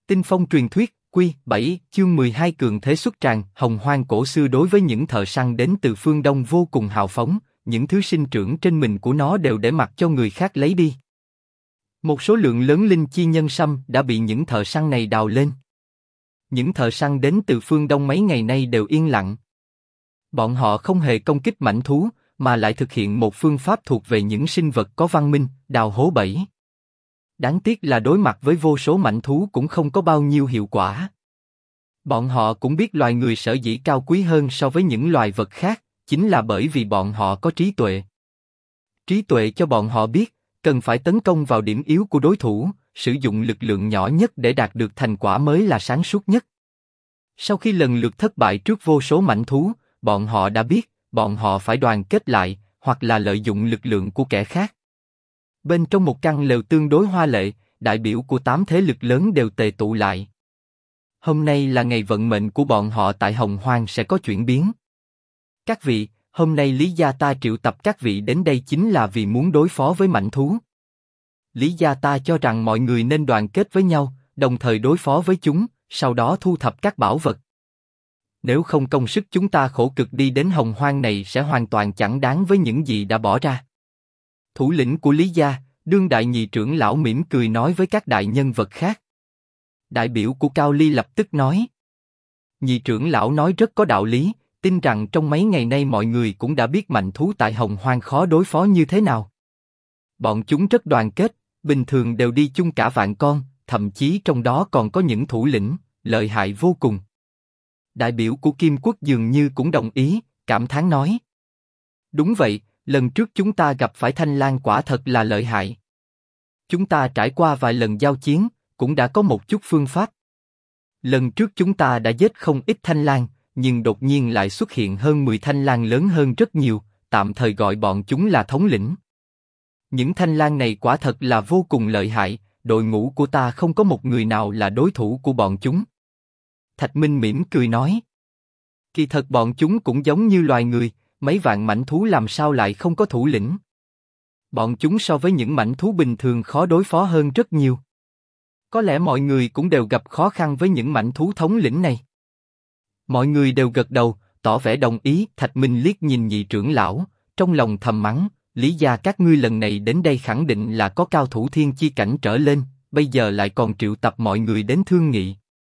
Tinh phong truyền thuyết, Quy 7, chương 12 cường thế xuất tràng. Hồng Hoang cổ xưa đối với những thợ săn đến từ phương Đông vô cùng hào phóng, những thứ sinh trưởng trên mình của nó đều để mặc cho người khác lấy đi. Một số lượng lớn linh chi nhân sâm đã bị những thợ săn này đào lên. Những thợ săn đến từ phương Đông mấy ngày nay đều yên lặng. Bọn họ không hề công kích mãnh thú, mà lại thực hiện một phương pháp thuộc về những sinh vật có văn minh, đào hố bẫy. Đáng tiếc là đối mặt với vô số mãnh thú cũng không có bao nhiêu hiệu quả. Bọn họ cũng biết loài người sở dĩ cao quý hơn so với những loài vật khác, chính là bởi vì bọn họ có trí tuệ. Trí tuệ cho bọn họ biết, cần phải tấn công vào điểm yếu của đối thủ, sử dụng lực lượng nhỏ nhất để đạt được thành quả mới là sáng suốt nhất. Sau khi lần lượt thất bại trước vô số mãnh thú, bọn họ đã biết, bọn họ phải đoàn kết lại, hoặc là lợi dụng lực lượng của kẻ khác. Bên trong một căn lều tương đối hoa lệ, đại biểu của 8 thế lực lớn đều tề tụ lại. Hôm nay là ngày vận mệnh của bọn họ tại Hồng Hoang sẽ có chuyển biến. Các vị, hôm nay Lý gia ta triệu tập các vị đến đây chính là vì muốn đối phó với mãnh thú. Lý gia ta cho rằng mọi người nên đoàn kết với nhau, đồng thời đối phó với chúng, sau đó thu thập các bảo vật. Nếu không công sức chúng ta khổ cực đi đến Hồng Hoang này sẽ hoàn toàn chẳng đáng với những gì đã bỏ ra. Thủ lĩnh của Lý gia, đương đại nhị trưởng lão mỉm cười nói với các đại nhân vật khác. Đại biểu của Cao Ly lập tức nói. Nhị trưởng lão nói rất có đạo lý, tin rằng trong mấy ngày nay mọi người cũng đã biết mãnh thú tại Hồng Hoang khó đối phó như thế nào. Bọn chúng rất đoàn kết, bình thường đều đi chung cả vạn con, thậm chí trong đó còn có những thủ lĩnh, lợi hại vô cùng. Đại biểu của Kim Quốc dường như cũng đồng ý, cảm thán nói. Đúng vậy, lần trước chúng ta gặp phải Thanh Lang quả thật là lợi hại. Chúng ta trải qua vài lần giao chiến, cũng đã có một chút phương pháp. Lần trước chúng ta đã giết không ít Thanh Lang, nhưng đột nhiên lại xuất hiện hơn 10 Thanh Lang lớn hơn rất nhiều, tạm thời gọi bọn chúng là thống lĩnh. Những Thanh Lang này quả thật là vô cùng lợi hại, đội ngũ của ta không có một người nào là đối thủ của bọn chúng. Thạch Minh mỉm cười nói. Kỳ thật bọn chúng cũng giống như loài người, mấy vạn mãnh thú làm sao lại không có thủ lĩnh. Bọn chúng so với những mãnh thú bình thường khó đối phó hơn rất nhiều. Có lẽ mọi người cũng đều gặp khó khăn với những mãnh thú thống lĩnh này. Mọi người đều gật đầu, tỏ vẻ đồng ý. Thạch Minh liếc nhìn nhị trưởng lão, trong lòng thầm mắng, Lý gia các ngươi lần này đến đây khẳng định là có cao thủ thiên chi cảnh trở lên, bây giờ lại còn triệu tập mọi người đến thương nghị.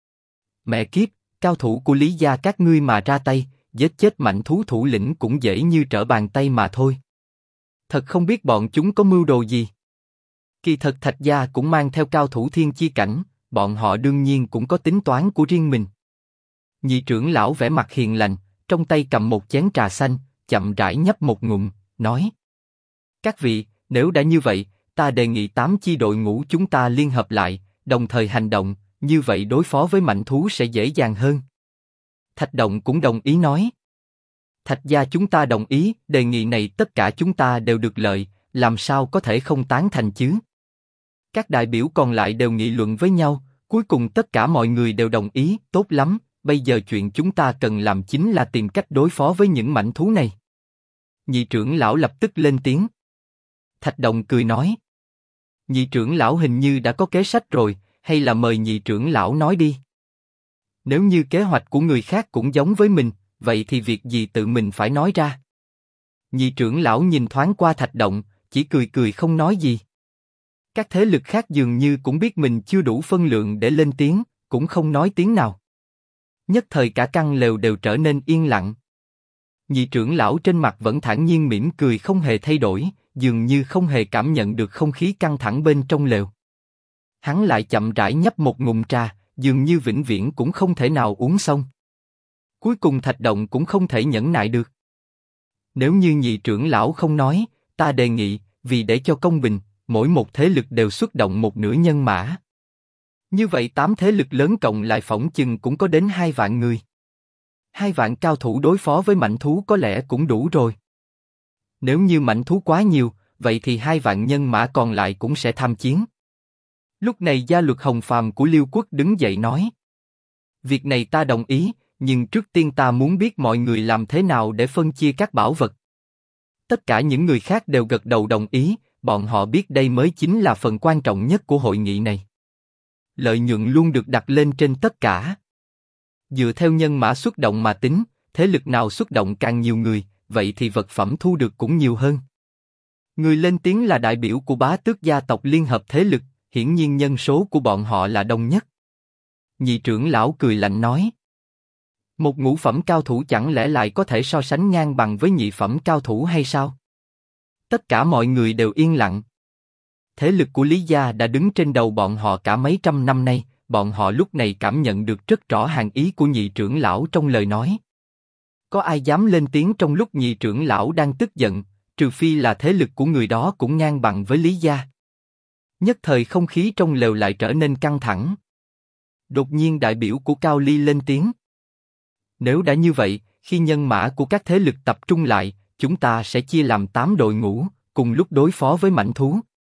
Mẹ kiếp, cao thủ của Lý gia các ngươi mà ra tay, giết chết mãnh thú thủ lĩnh cũng dễ như trở bàn tay mà thôi. Thật không biết bọn chúng có mưu đồ gì. Kỳ thật Thạch gia cũng mang theo cao thủ thiên chi cảnh, bọn họ đương nhiên cũng có tính toán của riêng mình. Nhị trưởng lão vẻ mặt hiền lành, trong tay cầm một chén trà xanh, chậm rãi nhấp một ngụm, nói: Các vị, nếu đã như vậy, ta đề nghị 8 chi đội ngũ chúng ta liên hợp lại, đồng thời hành động, như vậy đối phó với mãnh thú sẽ dễ dàng hơn. Thạch Động cũng đồng ý nói. Thạch gia chúng ta đồng ý, đề nghị này tất cả chúng ta đều được lợi, làm sao có thể không tán thành chứ? Các đại biểu còn lại đều nghị luận với nhau, cuối cùng tất cả mọi người đều đồng ý, tốt lắm, bây giờ chuyện chúng ta cần làm chính là tìm cách đối phó với những mãnh thú này. Nhị trưởng lão lập tức lên tiếng. Thạch Động cười nói. Nhị trưởng lão hình như đã có kế sách rồi, hay là mời nhị trưởng lão nói đi. Nếu như kế hoạch của người khác cũng giống với mình, vậy thì việc gì tự mình phải nói ra? Nhị trưởng lão nhìn thoáng qua Thạch Động, chỉ cười cười không nói gì. Các thế lực khác dường như cũng biết mình chưa đủ phân lượng để lên tiếng, cũng không nói tiếng nào. Nhất thời cả căn lều đều trở nên yên lặng. Nhị trưởng lão trên mặt vẫn thản nhiên mỉm cười không hề thay đổi, dường như không hề cảm nhận được không khí căng thẳng bên trong lều. Hắn lại chậm rãi nhấp một ngụm trà, dường như vĩnh viễn cũng không thể nào uống xong. Cuối cùng Thạch Động cũng không thể nhẫn nại được. Nếu như nhị trưởng lão không nói, ta đề nghị, vì để cho công bình, mỗi một thế lực đều xuất động một nửa nhân mã. Như vậy 8 thế lực lớn cộng lại phỏng chừng cũng có đến 2 vạn người. 2 vạn cao thủ đối phó với mãnh thú có lẽ cũng đủ rồi. Nếu như mãnh thú quá nhiều, vậy thì 2 vạn nhân mã còn lại cũng sẽ tham chiến. Lúc này Gia Luật Hồng Phàm của Liêu Quốc đứng dậy nói. Việc này ta đồng ý, nhưng trước tiên ta muốn biết mọi người làm thế nào để phân chia các bảo vật. Tất cả những người khác đều gật đầu đồng ý, bọn họ biết đây mới chính là phần quan trọng nhất của hội nghị này. Lợi nhuận luôn được đặt lên trên tất cả. Dựa theo nhân mã xuất động mà tính, thế lực nào xuất động càng nhiều người, vậy thì vật phẩm thu được cũng nhiều hơn. Người lên tiếng là đại biểu của bá tước gia tộc liên hợp thế lực, hiển nhiên nhân số của bọn họ là đông nhất. Nhị trưởng lão cười lạnh nói. Một ngũ phẩm cao thủ chẳng lẽ lại có thể so sánh ngang bằng với nhị phẩm cao thủ hay sao? Tất cả mọi người đều yên lặng. Thế lực của Lý gia đã đứng trên đầu bọn họ cả mấy trăm năm nay, bọn họ lúc này cảm nhận được rất rõ hàm ý của nhị trưởng lão trong lời nói. Có ai dám lên tiếng trong lúc nhị trưởng lão đang tức giận, trừ phi là thế lực của người đó cũng ngang bằng với Lý gia. Nhất thời không khí trong lều lại trở nên căng thẳng. Đột nhiên đại biểu của Cao Ly lên tiếng. Nếu đã như vậy, khi nhân mã của các thế lực tập trung lại, chúng ta sẽ chia làm 8 đội ngũ, cùng lúc đối phó với mãnh thú.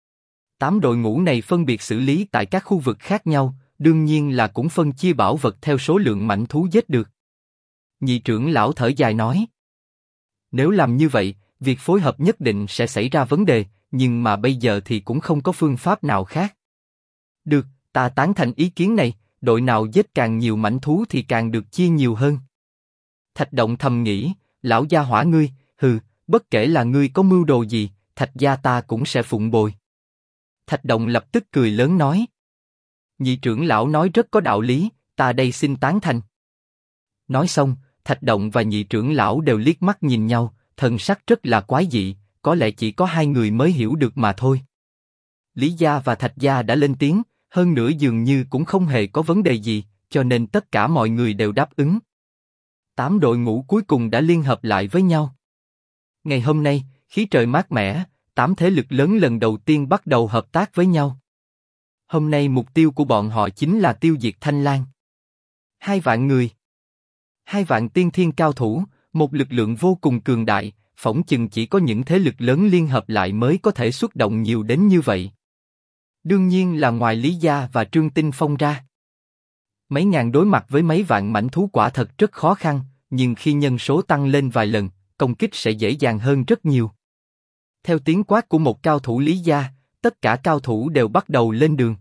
8 đội ngũ này phân biệt xử lý tại các khu vực khác nhau, đương nhiên là cũng phân chia bảo vật theo số lượng mãnh thú giết được. Nhị trưởng lão thở dài nói. Nếu làm như vậy, việc phối hợp nhất định sẽ xảy ra vấn đề, nhưng mà bây giờ thì cũng không có phương pháp nào khác. Được, ta tán thành ý kiến này, đội nào giết càng nhiều mãnh thú thì càng được chia nhiều hơn. Thạch Động thầm nghĩ, lão gia hỏa ngươi, bất kể là ngươi có mưu đồ gì, Thạch gia ta cũng sẽ phụng bồi. Thạch Động lập tức cười lớn nói. Nhị trưởng lão nói rất có đạo lý, ta đây xin tán thành. Nói xong, Thạch Động và nhị trưởng lão đều liếc mắt nhìn nhau, thần sắc rất là quái dị, có lẽ chỉ có hai người mới hiểu được mà thôi. Lý gia và Thạch gia đã lên tiếng, hơn nữa dường như cũng không hề có vấn đề gì, cho nên tất cả mọi người đều đáp ứng. 8 đội ngũ cuối cùng đã liên hợp lại với nhau. Ngày hôm nay, khí trời mát mẻ, 8 thế lực lớn lần đầu tiên bắt đầu hợp tác với nhau. Hôm nay mục tiêu của bọn họ chính là tiêu diệt Thanh Lang. 2 vạn người. 2 vạn tiên thiên cao thủ, một lực lượng vô cùng cường đại, phỏng chừng chỉ có những thế lực lớn liên hợp lại mới có thể xuất động nhiều đến như vậy. Đương nhiên là ngoài Lý gia và Trương Tinh Phong ra. Mấy ngàn đối mặt với mấy vạn mãnh thú quả thật rất khó khăn, nhưng khi nhân số tăng lên vài lần, công kích sẽ dễ dàng hơn rất nhiều. Theo tiếng quát của một cao thủ Lý gia, tất cả cao thủ đều bắt đầu lên đường.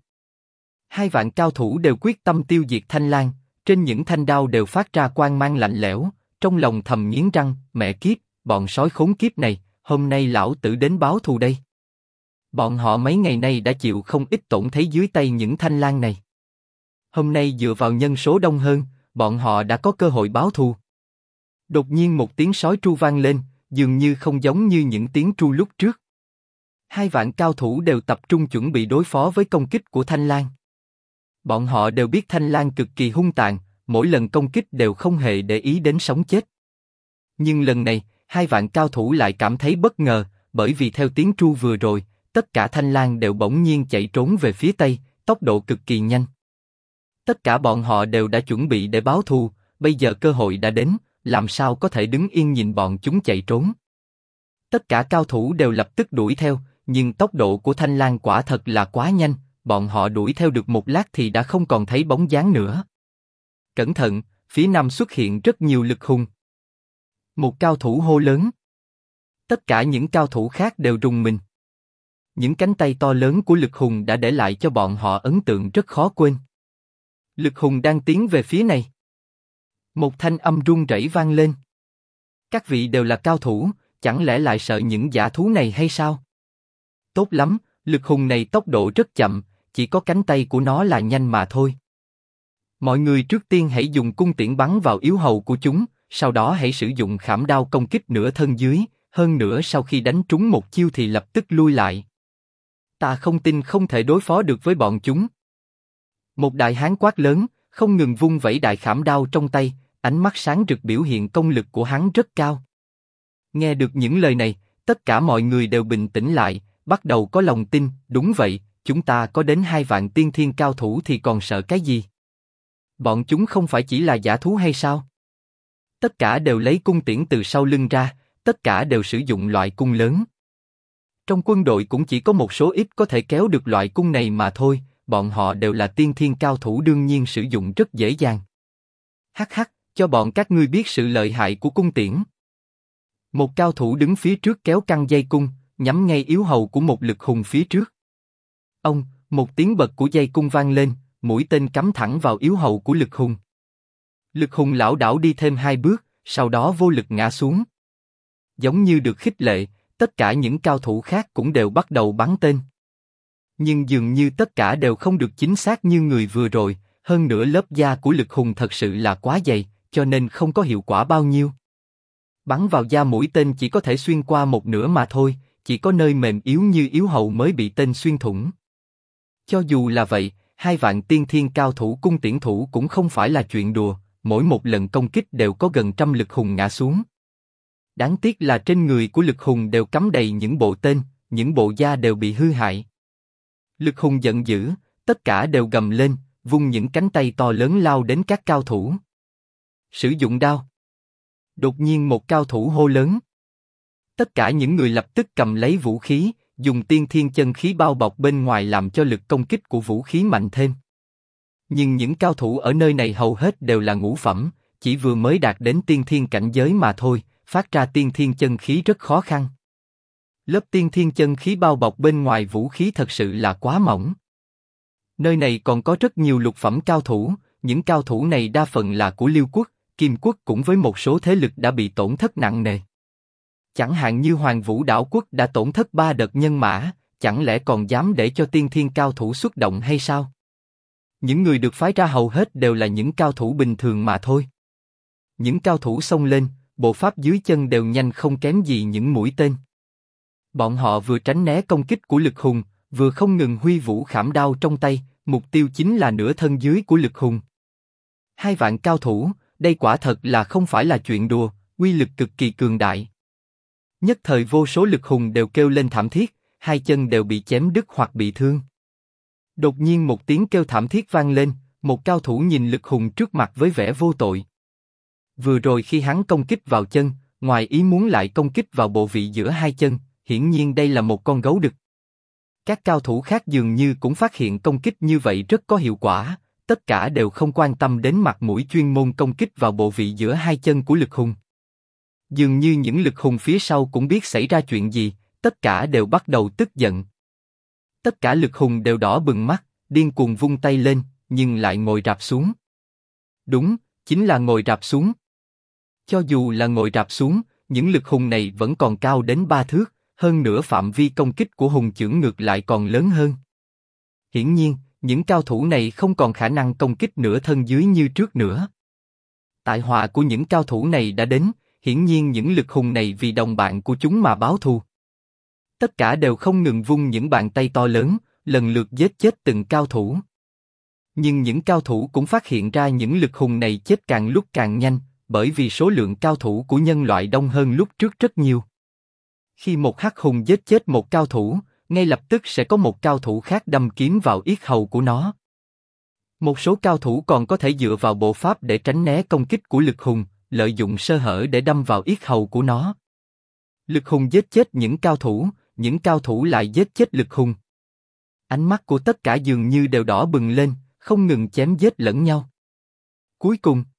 2 vạn cao thủ đều quyết tâm tiêu diệt Thanh Lang, trên những thanh đao đều phát ra quang mang lạnh lẽo, trong lòng thầm nghiến răng, mẹ kiếp, bọn sói khốn kiếp này, hôm nay lão tử đến báo thù đây. Bọn họ mấy ngày nay đã chịu không ít tổn thấy dưới tay những Thanh Lang này. Hôm nay dựa vào nhân số đông hơn, bọn họ đã có cơ hội báo thù. Đột nhiên một tiếng sói tru vang lên, dường như không giống như những tiếng tru lúc trước. 2 vạn cao thủ đều tập trung chuẩn bị đối phó với công kích của Thanh Lang. Bọn họ đều biết Thanh Lang cực kỳ hung tàn, mỗi lần công kích đều không hề để ý đến sống chết. Nhưng lần này, 2 vạn cao thủ lại cảm thấy bất ngờ, bởi vì theo tiếng tru vừa rồi, tất cả Thanh Lang đều bỗng nhiên chạy trốn về phía tây, tốc độ cực kỳ nhanh. Tất cả bọn họ đều đã chuẩn bị để báo thù, bây giờ cơ hội đã đến, làm sao có thể đứng yên nhìn bọn chúng chạy trốn. Tất cả cao thủ đều lập tức đuổi theo, nhưng tốc độ của Thanh Lang quả thật là quá nhanh, bọn họ đuổi theo được một lát thì đã không còn thấy bóng dáng nữa. Cẩn thận, phía nam xuất hiện rất nhiều lực hùng. Một cao thủ hô lớn. Tất cả những cao thủ khác đều rùng mình. Những cánh tay to lớn của lực hùng đã để lại cho bọn họ ấn tượng rất khó quên. Lực hùng đang tiến về phía này. Một thanh âm run rẩy vang lên. Các vị đều là cao thủ, chẳng lẽ lại sợ những dã thú này hay sao? Tốt lắm, lực hùng này tốc độ rất chậm, chỉ có cánh tay của nó là nhanh mà thôi. Mọi người trước tiên hãy dùng cung tiễn bắn vào yếu hầu của chúng, sau đó hãy sử dụng khảm đao công kích nửa thân dưới, hơn nữa sau khi đánh trúng một chiêu thì lập tức lui lại. Ta không tin không thể đối phó được với bọn chúng. Một đại hán quát lớn, không ngừng vung vẩy đại khảm đao trong tay, ánh mắt sáng rực biểu hiện công lực của hắn rất cao. Nghe được những lời này, tất cả mọi người đều bình tĩnh lại, bắt đầu có lòng tin, đúng vậy, chúng ta có đến 2 vạn tiên thiên cao thủ thì còn sợ cái gì? Bọn chúng không phải chỉ là dã thú hay sao? Tất cả đều lấy cung tiễn từ sau lưng ra, tất cả đều sử dụng loại cung lớn. Trong quân đội cũng chỉ có một số ít có thể kéo được loại cung này mà thôi, bọn họ đều là tiên thiên cao thủ đương nhiên sử dụng rất dễ dàng. Hắc hắc, cho bọn các ngươi biết sự lợi hại của cung tiễn. Một cao thủ đứng phía trước kéo căng dây cung, nhắm ngay yếu hầu của một lực hùng phía trước. Ông, một tiếng bật của dây cung vang lên, mũi tên cắm thẳng vào yếu hầu của Lực Hùng. Lực Hùng lảo đảo đi thêm 2 bước, sau đó vô lực ngã xuống. Giống như được khích lệ, tất cả những cao thủ khác cũng đều bắt đầu bắn tên. Nhưng dường như tất cả đều không được chính xác như người vừa rồi, hơn nữa lớp da của Lực Hùng thật sự là quá dày, cho nên không có hiệu quả bao nhiêu. Bắn vào da mũi tên chỉ có thể xuyên qua một nửa mà thôi, chỉ có nơi mềm yếu như yếu hầu mới bị tên xuyên thủng. Cho dù là vậy, 2 vạn tiên thiên cao thủ cung tiễn thủ cũng không phải là chuyện đùa, mỗi một lần công kích đều có gần trăm Lực Hùng ngã xuống. Đáng tiếc là trên người của Lực Hùng đều cắm đầy những bộ tên, những bộ da đều bị hư hại. Lực Hùng giận dữ, tất cả đều gầm lên, vung những cánh tay to lớn lao đến các cao thủ. Sử dụng đao. Đột nhiên một cao thủ hô lớn. Tất cả những người lập tức cầm lấy vũ khí, dùng tiên thiên chân khí bao bọc bên ngoài làm cho lực công kích của vũ khí mạnh thêm. Nhưng những cao thủ ở nơi này hầu hết đều là ngũ phẩm, chỉ vừa mới đạt đến tiên thiên cảnh giới mà thôi, phát ra tiên thiên chân khí rất khó khăn. Lớp tiên thiên chân khí bao bọc bên ngoài vũ khí thật sự là quá mỏng. Nơi này còn có rất nhiều lục phẩm cao thủ, những cao thủ này đa phần là của Liêu quốc, Kim quốc cũng với một số thế lực đã bị tổn thất nặng nề. Chẳng hạn như Hoàng Vũ Đảo quốc đã tổn thất 3 đợt nhân mã, chẳng lẽ còn dám để cho tiên thiên cao thủ xuất động hay sao? Những người được phái ra hầu hết đều là những cao thủ bình thường mà thôi. Những cao thủ xông lên, bộ pháp dưới chân đều nhanh không kém gì những mũi tên. Bọn họ vừa tránh né công kích của Lực Hùng, vừa không ngừng huy vũ khảm đao trong tay, mục tiêu chính là nửa thân dưới của Lực Hùng. 2 vạn cao thủ, đây quả thật là không phải là chuyện đùa, uy lực cực kỳ cường đại. Nhất thời vô số Lực Hùng đều kêu lên thảm thiết, 2 chân đều bị chém đứt hoặc bị thương. Đột nhiên một tiếng kêu thảm thiết vang lên, một cao thủ nhìn Lực Hùng trước mặt với vẻ vô tội. Vừa rồi khi hắn công kích vào chân, ngoài ý muốn lại công kích vào bộ vị giữa 2 chân, hiển nhiên đây là một con gấu đực. Các cao thủ khác dường như cũng phát hiện công kích như vậy rất có hiệu quả, tất cả đều không quan tâm đến mặt mũi chuyên môn công kích vào bộ vị giữa 2 chân của Lực Hùng. Dường như những Lực Hùng phía sau cũng biết xảy ra chuyện gì, tất cả đều bắt đầu tức giận. Tất cả Lực Hùng đều đỏ bừng mắt, điên cuồng vung tay lên, nhưng lại ngồi rạp xuống. Đúng, chính là ngồi rạp xuống. Cho dù là ngồi rạp xuống, những Lực Hùng này vẫn còn cao đến 3 thước, hơn nữa phạm vi công kích của hùng chưởng ngược lại còn lớn hơn. Hiển nhiên, những cao thủ này không còn khả năng công kích nửa thân dưới như trước nữa. Tai họa của những cao thủ này đã đến, hiển nhiên những Lực Hùng này vì đồng bạn của chúng mà báo thù. Tất cả đều không ngừng vung những bàn tay to lớn, lần lượt giết chết từng cao thủ. Nhưng những cao thủ cũng phát hiện ra những Lực Hùng này chết càng lúc càng nhanh, bởi vì số lượng cao thủ của nhân loại đông hơn lúc trước rất nhiều. Khi một hắc hùng giết chết một cao thủ, ngay lập tức sẽ có một cao thủ khác đâm kiếm vào yết hầu của nó. Một số cao thủ còn có thể dựa vào bộ pháp để tránh né công kích của Lực Hùng, lợi dụng sơ hở để đâm vào yết hầu của nó. Lực Hùng giết chết những cao thủ lại giết chết Lực Hùng. Ánh mắt của tất cả dường như đều đỏ bừng lên, không ngừng chém giết lẫn nhau. Cuối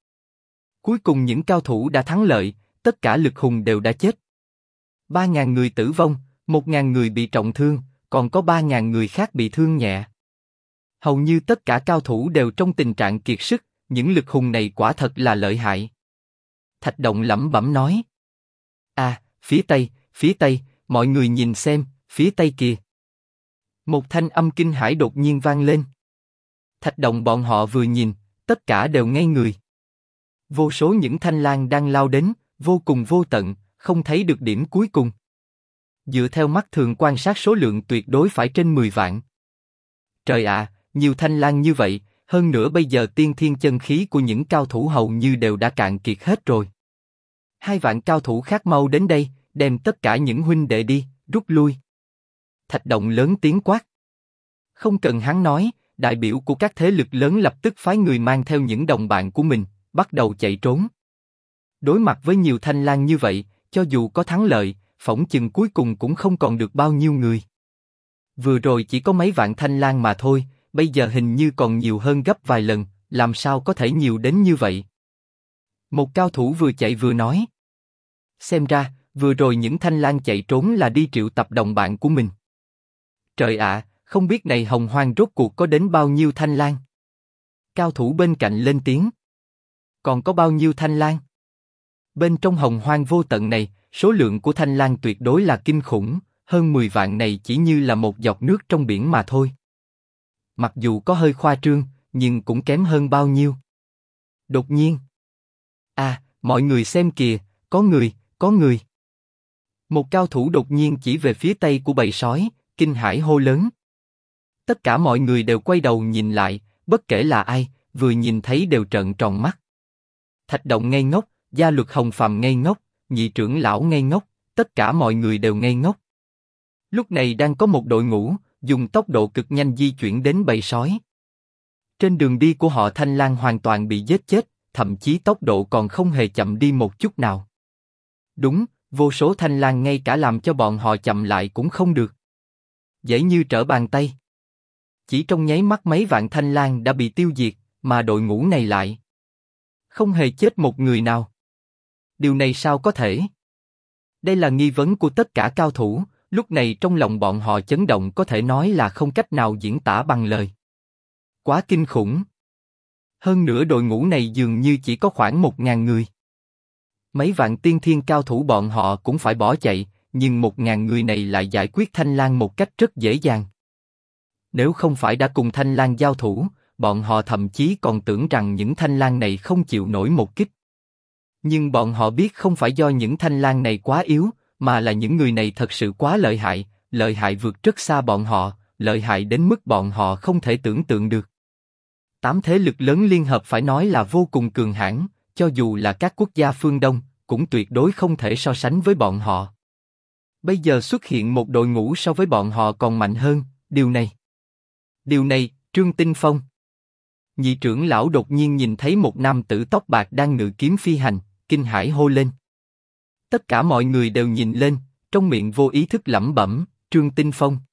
cùng những cao thủ đã thắng lợi, tất cả Lực Hùng đều đã chết. 3.000 người tử vong, 1.000 người bị trọng thương, còn có 3.000 người khác bị thương nhẹ. Hầu như tất cả cao thủ đều trong tình trạng kiệt sức, những Lực Hùng này quả thật là lợi hại. Thạch Động lẩm bẩm nói. À, phía Tây, mọi người nhìn xem, phía Tây kìa. Một thanh âm kinh hãi đột nhiên vang lên. Thạch Động bọn họ vừa nhìn, tất cả đều ngây người. Vô số những thanh lang đang lao đến, vô cùng vô tận, không thấy được điểm cuối cùng. Dựa theo mắt thường quan sát số lượng tuyệt đối phải trên 10 vạn. Trời ạ, nhiều thanh lang như vậy, hơn nữa bây giờ tiên thiên chân khí của những cao thủ hầu như đều đã cạn kiệt hết rồi. 2 vạn cao thủ khác mau đến đây, đem tất cả những huynh đệ đi, rút lui. Thạch Động lớn tiếng quát. Không cần hắn nói, đại biểu của các thế lực lớn lập tức phái người mang theo những đồng bạn của mình, bắt đầu chạy trốn. Đối mặt với nhiều thanh lang như vậy, cho dù có thắng lợi, phỏng chừng cuối cùng cũng không còn được bao nhiêu người. Vừa rồi chỉ có mấy vạn thanh lang mà thôi, bây giờ hình như còn nhiều hơn gấp vài lần, làm sao có thể nhiều đến như vậy? Một cao thủ vừa chạy vừa nói. Xem ra, vừa rồi những thanh lang chạy trốn là đi triệu tập đồng bạn của mình. Trời ạ, không biết này Hồng Hoang rốt cuộc có đến bao nhiêu thanh lang? Cao thủ bên cạnh lên tiếng. Còn có bao nhiêu thanh lang? Bên trong hồng hoang vô tận này, số lượng của thanh lang tuyệt đối là kinh khủng, hơn 10 vạn này chỉ như là một giọt nước trong biển mà thôi. Mặc dù có hơi khoa trương, nhưng cũng kém hơn bao nhiêu. Đột nhiên. Mọi người xem kìa, có người. Một cao thủ đột nhiên chỉ về phía tây của bầy sói, kinh hãi hô lớn. Tất cả mọi người đều quay đầu nhìn lại, bất kể là ai, vừa nhìn thấy đều trợn tròn mắt. Thạch Động ngây ngốc, Gia Luật Hồng Phàm ngây ngốc, Nhị trưởng lão ngây ngốc, tất cả mọi người đều ngây ngốc. Lúc này đang có một đội ngũ, dùng tốc độ cực nhanh di chuyển đến bầy sói. Trên đường đi của họ Thanh Lang hoàn toàn bị giết chết, thậm chí tốc độ còn không hề chậm đi một chút nào. Đúng, vô số Thanh Lang ngay cả làm cho bọn họ chậm lại cũng không được. Dễ như trở bàn tay. Chỉ trong nháy mắt mấy vạn Thanh Lang đã bị tiêu diệt, mà đội ngũ này lại không hề chết một người nào. Điều này sao có thể? Đây là nghi vấn của tất cả cao thủ, lúc này trong lòng bọn họ chấn động có thể nói là không cách nào diễn tả bằng lời. Quá kinh khủng. Hơn nữa đội ngũ này dường như chỉ có khoảng 1000 người. Mấy vạn tiên thiên cao thủ bọn họ cũng phải bỏ chạy, nhưng 1000 người này lại giải quyết Thanh Lang một cách rất dễ dàng. Nếu không phải đã cùng Thanh Lang giao thủ, bọn họ thậm chí còn tưởng rằng những Thanh Lang này không chịu nổi một kích. Nhưng bọn họ biết không phải do những Thanh Lang này quá yếu, mà là những người này thật sự quá lợi hại vượt rất xa bọn họ, lợi hại đến mức bọn họ không thể tưởng tượng được. 8 thế lực lớn liên hợp phải nói là vô cùng cường hãn, cho dù là các quốc gia phương Đông, cũng tuyệt đối không thể so sánh với bọn họ. Bây giờ xuất hiện một đội ngũ so với bọn họ còn mạnh hơn, điều này, Trương Tinh Phong. Nhị trưởng lão đột nhiên nhìn thấy một nam tử tóc bạc đang ngự kiếm phi hành, kinh hãi hô lên. Tất cả mọi người đều nhìn lên, trong miệng vô ý thức lẩm bẩm, Trương Tinh Phong.